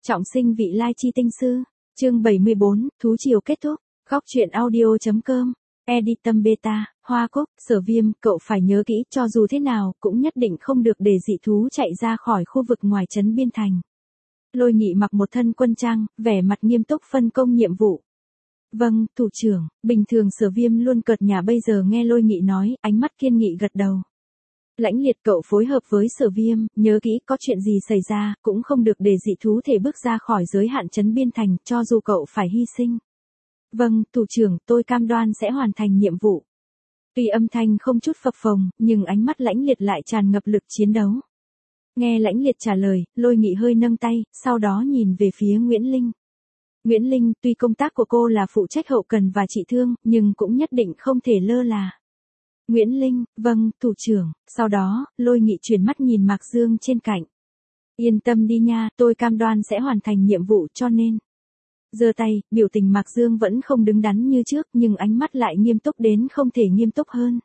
Trọng sinh vị lai chi tinh sư. Chương 74, thú triều kết thúc. Góc truyện audio.com. Edit tâm beta, Hoa Cúc, Sở Viêm, cậu phải nhớ kỹ, cho dù thế nào, cũng nhất định không được để dị thú chạy ra khỏi khu vực ngoài trấn biên thành. Lôi Nghị mặc một thân quân trang, vẻ mặt nghiêm túc phân công nhiệm vụ. Vâng, thủ trưởng. Bình thường Sở Viêm luôn cợt nhả, bây giờ nghe Lôi Nghị nói, ánh mắt kiên nghị gật đầu. Lãnh Liệt, cậu phối hợp với Sở Viêm, nhớ kỹ, có chuyện gì xảy ra, cũng không được để dị thú thể bước ra khỏi giới hạn trấn biên thành, cho dù cậu phải hy sinh. Vâng, thủ trưởng, tôi cam đoan sẽ hoàn thành nhiệm vụ. Tuy âm thanh không chút phập phồng, nhưng ánh mắt Lãnh Liệt lại tràn ngập lực chiến đấu. Nghe Lãnh Liệt trả lời, Lôi Nghị hơi nâng tay, sau đó nhìn về phía Nguyễn Linh. Nguyễn Linh, tuy công tác của cô là phụ trách hậu cần và trị thương, nhưng cũng nhất định không thể lơ là. Nguyễn Linh, vâng, thủ trưởng. Sau đó, Lôi Nghị chuyển mắt nhìn Mạc Dương trên cạnh. Yên tâm đi nha, tôi cam đoan sẽ hoàn thành nhiệm vụ, cho nên. Giơ tay, biểu tình Mạc Dương vẫn không đứng đắn như trước, nhưng ánh mắt lại nghiêm túc đến không thể nghiêm túc hơn.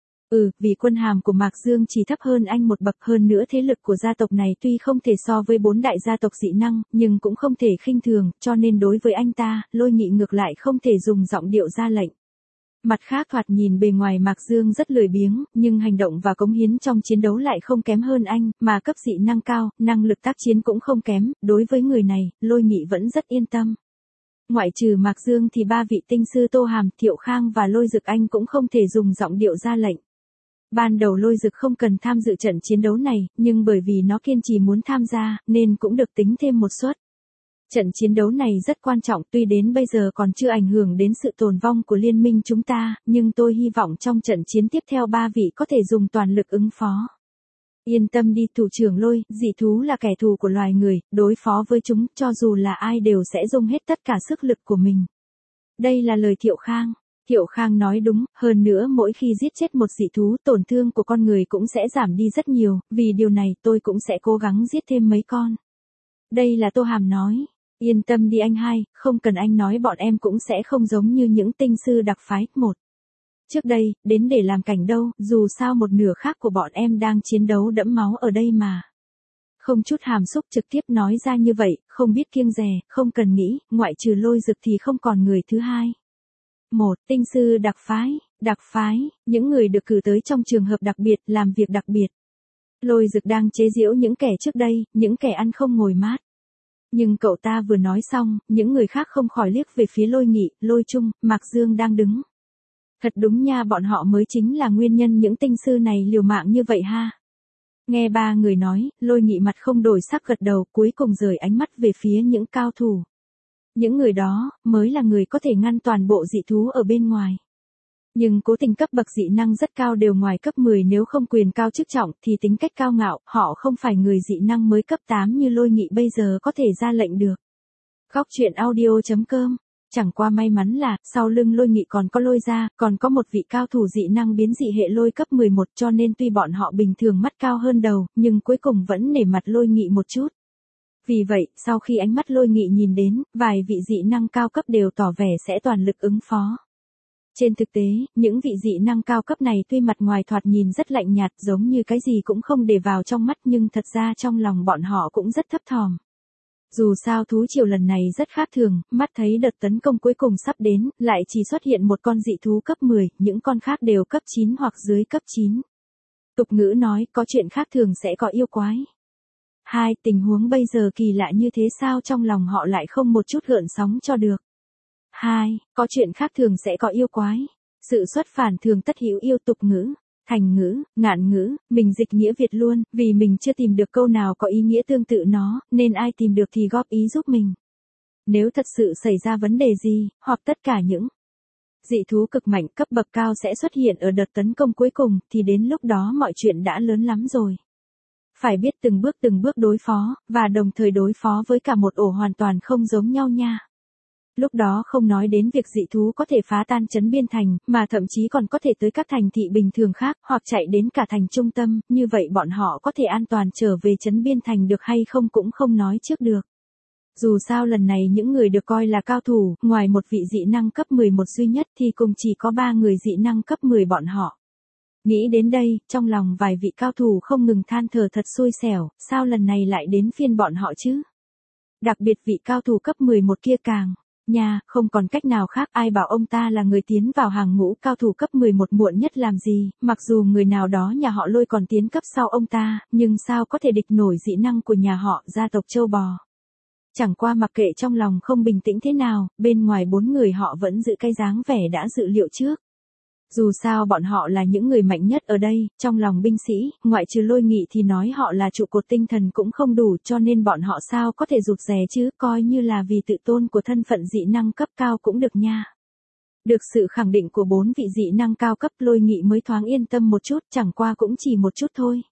Vì quân hàm của Mạc Dương chỉ thấp hơn anh một bậc, hơn nữa thế lực của gia tộc này tuy không thể so với 4 đại gia tộc dị năng, nhưng cũng không thể khinh thường, cho nên đối với anh ta, Lôi Nghị ngược lại không thể dùng giọng điệu ra lệnh. Mặt khác, thoạt nhìn bề ngoài Mạc Dương rất lười biếng, nhưng hành động và cống hiến trong chiến đấu lại không kém hơn anh, mà cấp dị năng cao, năng lực tác chiến cũng không kém, đối với người này, Lôi Nghị vẫn rất yên tâm. Ngoại trừ Mạc Dương thì 3 vị tinh sư Tô Hàm, Thiệu Khang và Lôi Dực anh cũng không thể dùng giọng điệu ra lệnh. Ban đầu Lôi Dực không cần tham dự trận chiến đấu này, nhưng bởi vì nó kiên trì muốn tham gia, nên cũng được tính thêm một suất. Trận chiến đấu này rất quan trọng, tuy đến bây giờ còn chưa ảnh hưởng đến sự tồn vong của liên minh chúng ta, nhưng tôi hy vọng trong trận chiến tiếp theo 3 vị có thể dùng toàn lực ứng phó. Yên tâm đi thủ trưởng Lôi, dị thú là kẻ thù của loài người, đối phó với chúng, cho dù là ai đều sẽ dùng hết tất cả sức lực của mình. Đây là lời Thiệu Khang. Thiệu Khang nói đúng, hơn nữa mỗi khi giết chết một dị thú, tổn thương của con người cũng sẽ giảm đi rất nhiều, vì điều này tôi cũng sẽ cố gắng giết thêm mấy con. Đây là Tô Hàm nói. Yên tâm đi anh hai, không cần anh nói, bọn em cũng sẽ không giống như những tinh sư đặc phái. Trước đây, đến để làm cảnh đâu, dù sao một nửa khác của bọn em đang chiến đấu đẫm máu ở đây mà. Không chút hàm xúc trực tiếp nói ra như vậy, không biết kiêng dè, không cần nghĩ, ngoại trừ Lôi Dực thì không còn người thứ hai. Tinh sư đặc phái, những người được cử tới trong trường hợp đặc biệt, làm việc đặc biệt. Lôi Dực đang chế giễu những kẻ trước đây, những kẻ ăn không ngồi mát. Nhưng cậu ta vừa nói xong, những người khác không khỏi liếc về phía Lôi Nghị, Lôi Trung, Mạc Dương đang đứng. Thật đúng nha, bọn họ mới chính là nguyên nhân những tinh sư này liều mạng như vậy ha. Nghe 3 người nói, Lôi Nghị mặt không đổi sắc gật đầu, cuối cùng rời ánh mắt về phía những cao thủ. Những người đó, mới là người có thể ngăn toàn bộ dị thú ở bên ngoài. Nhưng cố tình cấp bậc dị năng rất cao đều ngoài cấp 10, nếu không quyền cao chức trọng thì tính cách cao ngạo, họ không phải người dị năng mới cấp 8 như Lôi Nghị bây giờ có thể ra lệnh được. Góc truyện audio.com. Chẳng qua may mắn là, sau lưng Lôi Nghị còn có Lôi Gia, còn có một vị cao thủ dị năng biến dị hệ Lôi cấp 11, cho nên tuy bọn họ bình thường mắt cao hơn đầu, nhưng cuối cùng vẫn nể mặt Lôi Nghị một chút. Vì vậy, sau khi ánh mắt Lôi Nghị nhìn đến, vài vị dị năng cao cấp đều tỏ vẻ sẽ toàn lực ứng phó. Trên thực tế, những vị dị năng cao cấp này tuy mặt ngoài thoạt nhìn rất lạnh nhạt, giống như cái gì cũng không để vào trong mắt, nhưng thật ra trong lòng bọn họ cũng rất thấp thỏm. Dù sao thú triều lần này rất khác thường, mắt thấy đợt tấn công cuối cùng sắp đến, lại chỉ xuất hiện một con dị thú cấp 10, những con khác đều cấp 9 hoặc dưới cấp 9. Tục ngữ nói, có chuyện khác thường sẽ có yêu quái. Tình huống bây giờ kỳ lạ như thế, sao trong lòng họ lại không một chút gợn sóng cho được. Có chuyện khác thường sẽ có yêu quái. Sự xuất phản thường tất hữu yêu, tục ngữ, thành ngữ, ngạn ngữ, mình dịch nghĩa Việt luôn, vì mình chưa tìm được câu nào có ý nghĩa tương tự nó, nên ai tìm được thì góp ý giúp mình. Nếu thật sự xảy ra vấn đề gì, hoặc tất cả những dị thú cực mạnh cấp bậc cao sẽ xuất hiện ở đợt tấn công cuối cùng, thì đến lúc đó mọi chuyện đã lớn lắm rồi. Phải biết từng bước đối phó, và đồng thời đối phó với cả một ổ hoàn toàn không giống nhau nha. Lúc đó không nói đến việc dị thú có thể phá tan trấn biên thành, mà thậm chí còn có thể tới các thành thị bình thường khác, hoặc chạy đến cả thành trung tâm, như vậy bọn họ có thể an toàn trở về trấn biên thành được hay không cũng không nói trước được. Dù sao lần này những người được coi là cao thủ, ngoài một vị dị năng cấp 11 duy nhất thì cùng chỉ có 3 người dị năng cấp 10 bọn họ. Nghĩ đến đây, trong lòng vài vị cao thủ không ngừng than thở thật xui xẻo, sao lần này lại đến phiên bọn họ chứ? Đặc biệt vị cao thủ cấp 11 kia càng. Nha, không còn cách nào khác, ai bảo ông ta là người tiến vào hàng ngũ cao thủ cấp 11 muộn nhất làm gì, mặc dù người nào đó nhà họ Lôi còn tiến cấp sau ông ta, nhưng sao có thể địch nổi dị năng của nhà họ gia tộc châu bò. Chẳng qua mặc kệ trong lòng không bình tĩnh thế nào, bên ngoài 4 người họ vẫn giữ cái dáng vẻ đã dự liệu trước. Dù sao bọn họ là những người mạnh nhất ở đây, trong lòng binh sĩ, ngoại trừ Lôi Nghị thì nói họ là trụ cột tinh thần cũng không đủ, cho nên bọn họ sao có thể rụt rè chứ, coi như là vì tự tôn của thân phận dị năng cấp cao cũng được nha. Được sự khẳng định của 4 vị dị năng cao cấp, Lôi Nghị mới thoáng yên tâm một chút, chẳng qua cũng chỉ một chút thôi.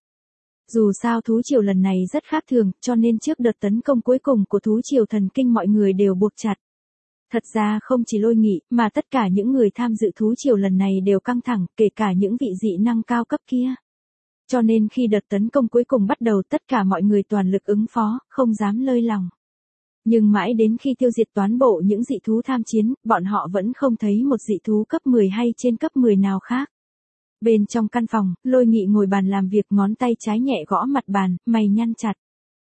Dù sao thú triều lần này rất khác thường, cho nên trước đợt tấn công cuối cùng của thú triều thần kinh mọi người đều buộc chặt. Thật ra không chỉ Lôi Nghị, mà tất cả những người tham dự thú triều lần này đều căng thẳng, kể cả những vị dị năng cao cấp kia. Cho nên khi đợt tấn công cuối cùng bắt đầu tất cả mọi người toàn lực ứng phó, không dám lơi lòng. Nhưng mãi đến khi tiêu diệt toàn bộ những dị thú tham chiến, bọn họ vẫn không thấy một dị thú cấp 10 hay trên cấp 10 nào khác. Bên trong căn phòng, Lôi Nghị ngồi bàn làm việc, ngón tay trái nhẹ gõ mặt bàn, mày nhăn chặt.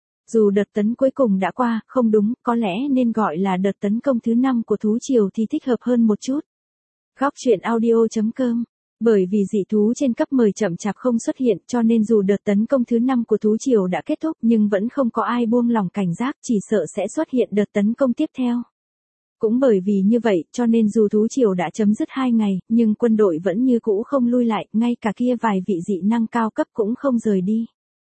Dù đợt tấn cuối cùng đã qua, không đúng, có lẽ nên gọi là đợt tấn công thứ 5 của thú triều thì thích hợp hơn một chút. Góc truyện audio.com. Bởi vì dị thú trên cấp 10 chậm chạp không xuất hiện, cho nên dù đợt tấn công thứ 5 của thú triều đã kết thúc nhưng vẫn không có ai buông lỏng cảnh giác, chỉ sợ sẽ xuất hiện đợt tấn công tiếp theo. Cũng bởi vì như vậy, cho nên dù thú triều đã chấm dứt 2 ngày, nhưng quân đội vẫn như cũ không lui lại, ngay cả kia vài vị dị năng cao cấp cũng không rời đi.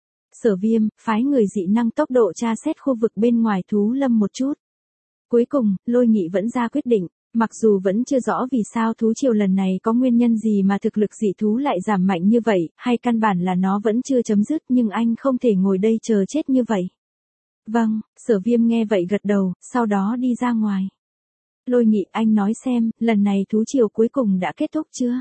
Sở Viêm, phái người dị năng tốc độ tra xét khu vực bên ngoài thú lâm một chút. Cuối cùng, Lôi Nghị vẫn ra quyết định, mặc dù vẫn chưa rõ vì sao thú triều lần này có nguyên nhân gì mà thực lực dị thú lại giảm mạnh như vậy, hay căn bản là nó vẫn chưa chấm dứt, nhưng anh không thể ngồi đây chờ chết như vậy. Vâng, Sở Viêm nghe vậy gật đầu, sau đó đi ra ngoài. Lôi Nghị, anh nói xem, lần này thú triều cuối cùng đã kết thúc chưa?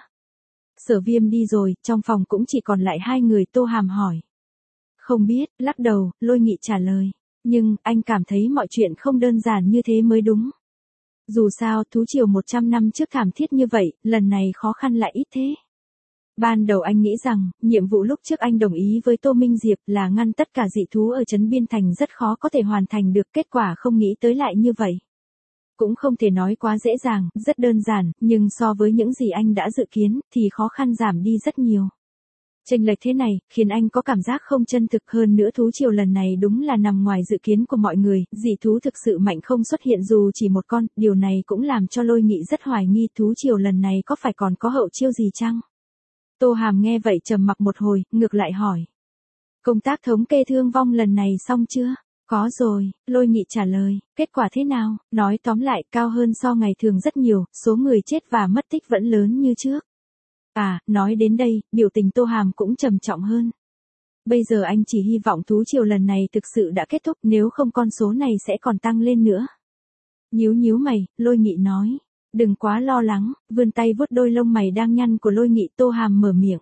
Sở Viêm đi rồi, trong phòng cũng chỉ còn lại 2 người. Tô Hàm hỏi. Không biết, lắc đầu, Lôi Nghị trả lời. Nhưng, anh cảm thấy mọi chuyện không đơn giản như thế mới đúng. Dù sao, thú triều 100 năm trước thảm thiết như vậy, lần này khó khăn lại ít thế. Ban đầu anh nghĩ rằng, nhiệm vụ lúc trước anh đồng ý với Tô Minh Diệp là ngăn tất cả dị thú ở trấn Biên Thành rất khó có thể hoàn thành được, kết quả không nghĩ tới lại như vậy. Cũng không thể nói quá dễ dàng, rất đơn giản, nhưng so với những gì anh đã dự kiến, thì khó khăn giảm đi rất nhiều. Chênh lệch thế này, khiến anh có cảm giác không chân thực, hơn nữa thú triều lần này đúng là nằm ngoài dự kiến của mọi người, dị thú thực sự mạnh không xuất hiện dù chỉ một con, điều này cũng làm cho Lôi Nghị rất hoài nghi thú triều lần này có phải còn có hậu chiêu gì chăng? Tô Hàm nghe vậy trầm mặc một hồi, ngược lại hỏi. Công tác thống kê thương vong lần này xong chưa? Có rồi, Lôi Nghị trả lời, kết quả thế nào? Nói tóm lại, cao hơn so ngày thường rất nhiều, số người chết và mất tích vẫn lớn như trước. À, nói đến đây, biểu tình Tô Hàm cũng trầm trọng hơn. Bây giờ anh chỉ hy vọng thú triều lần này thực sự đã kết thúc, nếu không con số này sẽ còn tăng lên nữa. Nhíu mày, Lôi Nghị nói. Đừng quá lo lắng, vươn tay vuốt đôi lông mày đang nhăn của Lôi Nghị. Tô Hàm mở miệng.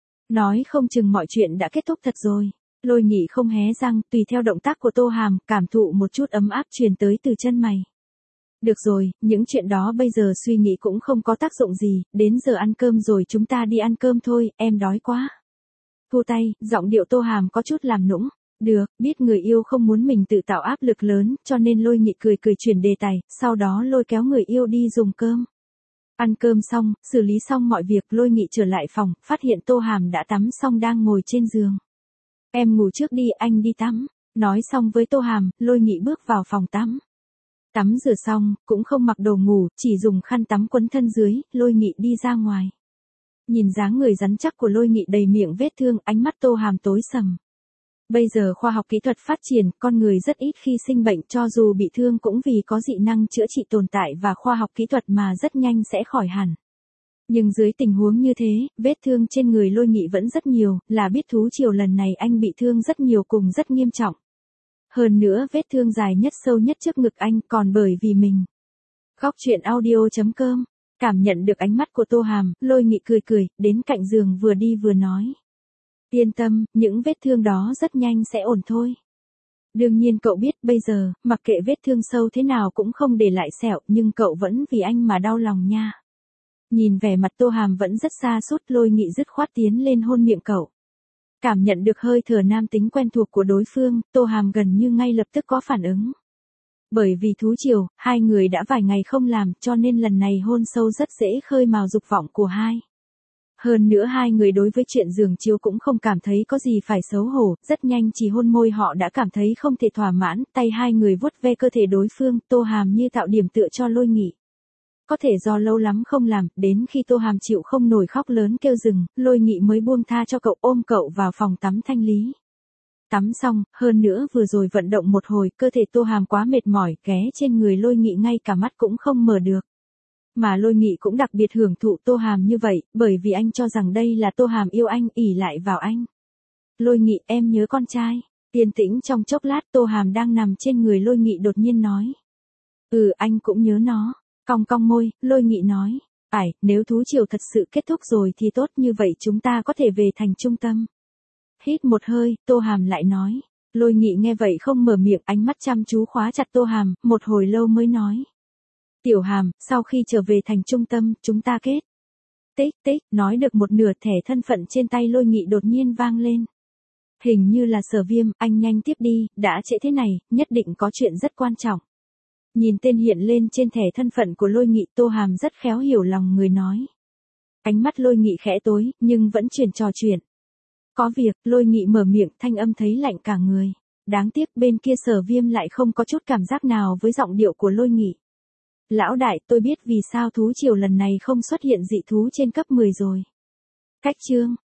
Nói không chừng mọi chuyện đã kết thúc thật rồi. Lôi Nghị không hé răng, tùy theo động tác của Tô Hàm, cảm thụ một chút ấm áp truyền tới từ chân mày. Được rồi, những chuyện đó bây giờ suy nghĩ cũng không có tác dụng gì, đến giờ ăn cơm rồi, chúng ta đi ăn cơm thôi, em đói quá. Thu tay, giọng điệu Tô Hàm có chút làm nũng. Được, biết người yêu không muốn mình tự tạo áp lực lớn, cho nên Lôi Nghị cười chuyển đề tài, sau đó lôi kéo người yêu đi dùng cơm. Ăn cơm xong, xử lý xong mọi việc, Lôi Nghị trở lại phòng, phát hiện Tô Hàm đã tắm xong đang ngồi trên giường. Em ngủ trước đi, anh đi tắm. Nói xong với Tô Hàm, Lôi Nghị bước vào phòng tắm. Tắm rửa xong, cũng không mặc đồ ngủ, chỉ dùng khăn tắm quấn thân dưới, Lôi Nghị đi ra ngoài. Nhìn dáng người rắn chắc của Lôi Nghị đầy miệng vết thương, ánh mắt Tô Hàm tối sầm. Bây giờ khoa học kỹ thuật phát triển, con người rất ít khi sinh bệnh, cho dù bị thương cũng vì có dị năng chữa trị tồn tại và khoa học kỹ thuật mà rất nhanh sẽ khỏi hẳn. Nhưng dưới tình huống như thế, vết thương trên người Lôi Nghị vẫn rất nhiều, là biết thú triều lần này anh bị thương rất nhiều cùng rất nghiêm trọng. Hơn nữa vết thương dài nhất sâu nhất trước ngực anh còn bởi vì mình. Góc truyện audio.com. Cảm nhận được ánh mắt của Tô Hàm, Lôi Nghị cười, đến cạnh giường vừa đi vừa nói. Yên tâm, những vết thương đó rất nhanh sẽ ổn thôi. Đương nhiên cậu biết bây giờ, mặc kệ vết thương sâu thế nào cũng không để lại sẹo, nhưng cậu vẫn vì anh mà đau lòng nha. Nhìn vẻ mặt Tô Hàm vẫn rất xa sút, Lôi Nghị dứt khoát tiến lên hôn miệng cậu. Cảm nhận được hơi thở nam tính quen thuộc của đối phương, Tô Hàm gần như ngay lập tức có phản ứng. Bởi vì thú triều, hai người đã vài ngày không làm cho nên lần này hôn sâu rất dễ khơi mào dục vọng của hai. Hơn nữa hai người đối với chuyện giường chiếu cũng không cảm thấy có gì phải xấu hổ, rất nhanh chỉ hôn môi họ đã cảm thấy không thể thỏa mãn, tay hai người vuốt ve cơ thể đối phương, Tô Hàm như tạo điểm tựa cho Lôi Nghị. Có thể do lâu lắm không làm, đến khi Tô Hàm chịu không nổi khóc lớn kêu dừng, Lôi Nghị mới buông tha cho cậu ôm cậu vào phòng tắm thanh lý. Tắm xong, hơn nữa vừa rồi vận động một hồi, cơ thể Tô Hàm quá mệt mỏi, ghé trên người Lôi Nghị ngay cả mắt cũng không mở được. Mà Lôi Nghị cũng đặc biệt hưởng thụ Tô Hàm như vậy, bởi vì anh cho rằng đây là Tô Hàm yêu anh, ỷ lại vào anh. Lôi Nghị, em nhớ con trai. Yên tĩnh trong chốc lát, Tô Hàm đang nằm trên người Lôi Nghị đột nhiên nói. Anh cũng nhớ nó. Cong cong môi, Lôi Nghị nói. Phải, nếu thú triều thật sự kết thúc rồi thì tốt, như vậy chúng ta có thể về thành trung tâm. Hít một hơi, Tô Hàm lại nói. Lôi Nghị nghe vậy không mở miệng, ánh mắt chăm chú khóa chặt Tô Hàm, một hồi lâu mới nói. Tiểu Hàm, sau khi trở về thành trung tâm, chúng ta kết. Tích tích, nói được một nửa, thẻ thân phận trên tay Lôi Nghị đột nhiên vang lên. Hình như là Sở Viêm, anh nhanh tiếp đi, đã trễ thế này, nhất định có chuyện rất quan trọng. Nhìn tên hiện lên trên thẻ thân phận của Lôi Nghị, Tô Hàm rất khéo hiểu lòng người nói. Ánh mắt Lôi Nghị khẽ tối, nhưng vẫn chuyển trò chuyện. Có việc, Lôi Nghị mở miệng, thanh âm thấy lạnh cả người. Đáng tiếc bên kia Sở Viêm lại không có chút cảm giác nào với giọng điệu của Lôi Nghị. Lão đại, tôi biết vì sao thú triều lần này không xuất hiện dị thú trên cấp 10 rồi. Cách chương